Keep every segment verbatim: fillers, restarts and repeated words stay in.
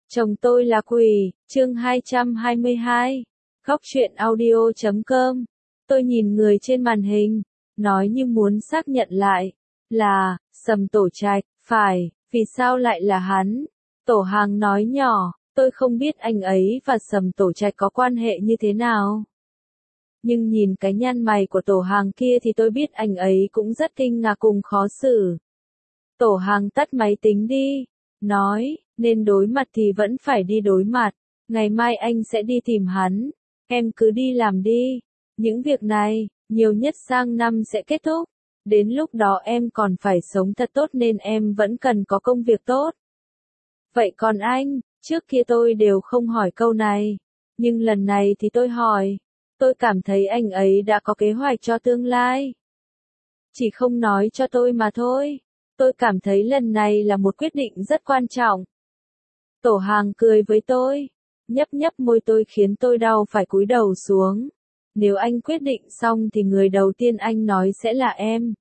Chồng tôi là quỷ, chương hai trăm hai mươi hai. Góc truyện audio chấm com. Tôi nhìn người trên màn hình, nói như muốn xác nhận lại. Là, Sầm Tổ Trạch, phải, vì sao lại là hắn? Tổ Hàng nói nhỏ, tôi không biết anh ấy và Sầm Tổ Trạch có quan hệ như thế nào. Nhưng nhìn cái nhăn mày của Tổ Hàng kia thì tôi biết anh ấy cũng rất kinh ngạc cùng khó xử. Tổ Hàng tắt máy tính đi, nói, nên đối mặt thì vẫn phải đi đối mặt, ngày mai anh sẽ đi tìm hắn, em cứ đi làm đi, những việc này, nhiều nhất sang năm sẽ kết thúc, đến lúc đó em còn phải sống thật tốt nên em vẫn cần có công việc tốt. Vậy còn anh, trước kia tôi đều không hỏi câu này, nhưng lần này thì tôi hỏi, tôi cảm thấy anh ấy đã có kế hoạch cho tương lai. Chỉ không nói cho tôi mà thôi. Tôi cảm thấy lần này là một quyết định rất quan trọng. Tổ Hàng cười với tôi, nhấp nhấp môi tôi khiến tôi đau phải cúi đầu xuống. Nếu anh quyết định xong thì người đầu tiên anh nói sẽ là em.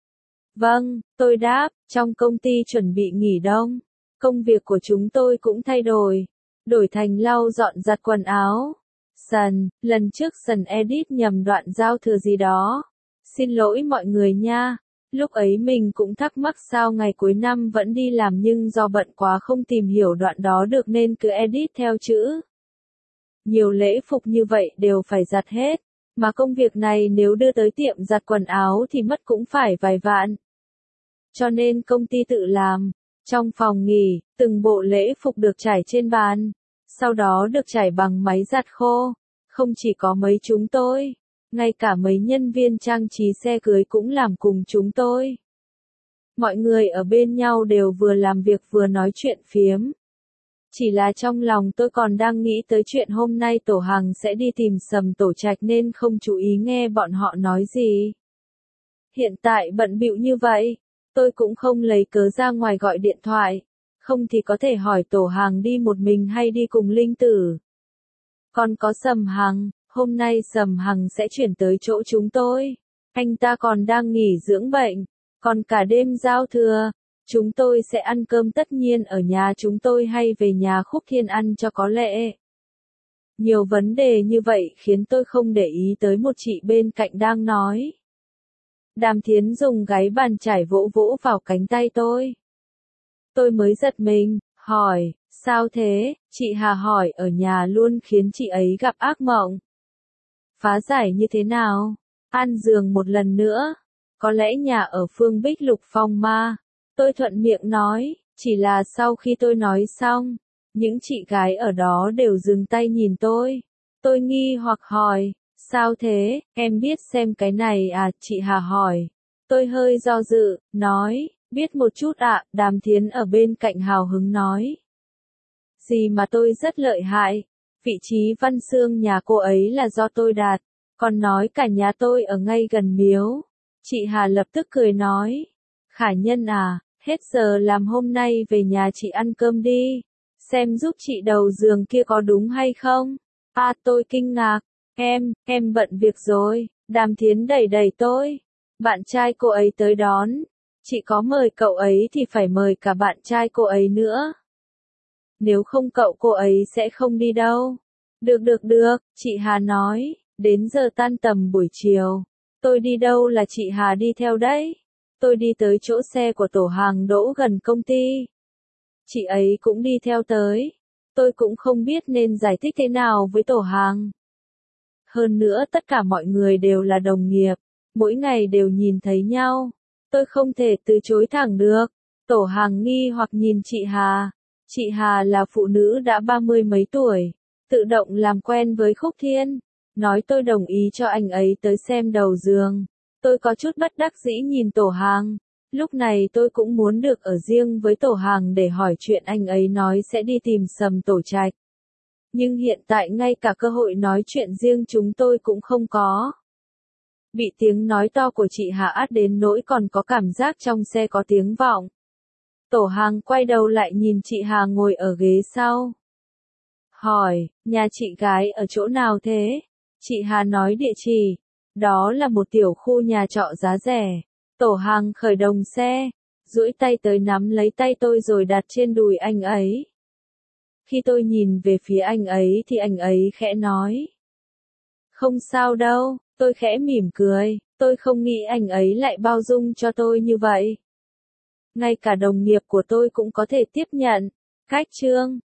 Vâng, tôi đáp, trong công ty chuẩn bị nghỉ đông. Công việc của chúng tôi cũng thay đổi. Đổi thành lau dọn giặt quần áo. Sần, lần trước Sần edit nhầm đoạn giao thừa gì đó. Xin lỗi mọi người nha. Lúc ấy mình cũng thắc mắc sao ngày cuối năm vẫn đi làm nhưng do bận quá không tìm hiểu đoạn đó được nên cứ edit theo chữ. Nhiều lễ phục như vậy đều phải giặt hết, mà công việc này nếu đưa tới tiệm giặt quần áo thì mất cũng phải vài vạn. Cho nên công ty tự làm. Trong phòng nghỉ, từng bộ lễ phục được trải trên bàn, sau đó được trải bằng máy giặt khô. Không chỉ có mấy chúng tôi. Ngay cả mấy nhân viên trang trí xe cưới cũng làm cùng chúng tôi. Mọi người ở bên nhau đều vừa làm việc vừa nói chuyện phiếm. Chỉ là trong lòng tôi còn đang nghĩ tới chuyện hôm nay Tổ Hàng sẽ đi tìm Sầm Tổ Trạch nên không chú ý nghe bọn họ nói gì. Hiện tại bận bịu như vậy, tôi cũng không lấy cớ ra ngoài gọi điện thoại. Không thì có thể hỏi Tổ Hàng đi một mình hay đi cùng Linh Tử. Còn có Sầm Hằng. Hôm nay Sầm Hằng sẽ chuyển tới chỗ chúng tôi. Anh ta còn đang nghỉ dưỡng bệnh. Còn cả đêm giao thừa, chúng tôi sẽ ăn cơm tất nhiên ở nhà chúng tôi hay về nhà Khúc Thiên ăn cho có lệ. Nhiều vấn đề như vậy khiến tôi không để ý tới một chị bên cạnh đang nói. Đàm Thiến dùng gáy bàn chải vỗ vỗ vào cánh tay tôi. Tôi mới giật mình, hỏi, sao thế? Chị Hà hỏi ở nhà luôn khiến chị ấy gặp ác mộng. Phá giải như thế nào? An giường một lần nữa. Có lẽ nhà ở Phương Bích Lục Phong ma. Tôi thuận miệng nói, chỉ là sau khi tôi nói xong, những chị gái ở đó đều dừng tay nhìn tôi. Tôi nghi hoặc hỏi, sao thế, em biết xem cái này à, chị Hà hỏi. Tôi hơi do dự, nói, biết một chút ạ, à, Đàm Thiến ở bên cạnh hào hứng nói. Gì mà tôi rất lợi hại. Vị trí văn xương nhà cô ấy là do tôi đạt, còn nói cả nhà tôi ở ngay gần miếu. Chị Hà lập tức cười nói, Khả Nhân à, hết giờ làm hôm nay về nhà chị ăn cơm đi, xem giúp chị đầu giường kia có đúng hay không. À tôi kinh ngạc, em, em bận việc rồi, Đàm Thiến đẩy đẩy tôi, bạn trai cô ấy tới đón, chị có mời cậu ấy thì phải mời cả bạn trai cô ấy nữa. Nếu không cậu cô ấy sẽ không đi đâu. Được được được, chị Hà nói, đến giờ tan tầm buổi chiều. Tôi đi đâu là chị Hà đi theo đấy. Tôi đi tới chỗ xe của Tổ Hàng đỗ gần công ty. Chị ấy cũng đi theo tới. Tôi cũng không biết nên giải thích thế nào với Tổ Hàng. Hơn nữa tất cả mọi người đều là đồng nghiệp. Mỗi ngày đều nhìn thấy nhau. Tôi không thể từ chối thẳng được. Tổ Hàng nghi hoặc nhìn chị Hà. Chị Hà là phụ nữ đã ba mươi mấy tuổi, tự động làm quen với Khúc Thiên, nói tôi đồng ý cho anh ấy tới xem đầu giường. Tôi có chút bất đắc dĩ nhìn Tổ Hàng, lúc này tôi cũng muốn được ở riêng với Tổ Hàng để hỏi chuyện anh ấy nói sẽ đi tìm Sầm Tổ Trạch. Nhưng hiện tại ngay cả cơ hội nói chuyện riêng chúng tôi cũng không có. Bị tiếng nói to của chị Hà át đến nỗi còn có cảm giác trong xe có tiếng vọng. Tổ Hàng quay đầu lại nhìn chị Hà ngồi ở ghế sau. Hỏi, nhà chị gái ở chỗ nào thế? Chị Hà nói địa chỉ. Đó là một tiểu khu nhà trọ giá rẻ. Tổ Hàng khởi động xe, duỗi tay tới nắm lấy tay tôi rồi đặt trên đùi anh ấy. Khi tôi nhìn về phía anh ấy thì anh ấy khẽ nói. Không sao đâu, tôi khẽ mỉm cười, tôi không nghĩ anh ấy lại bao dung cho tôi như vậy. Ngay cả đồng nghiệp của tôi cũng có thể tiếp nhận. Cách chương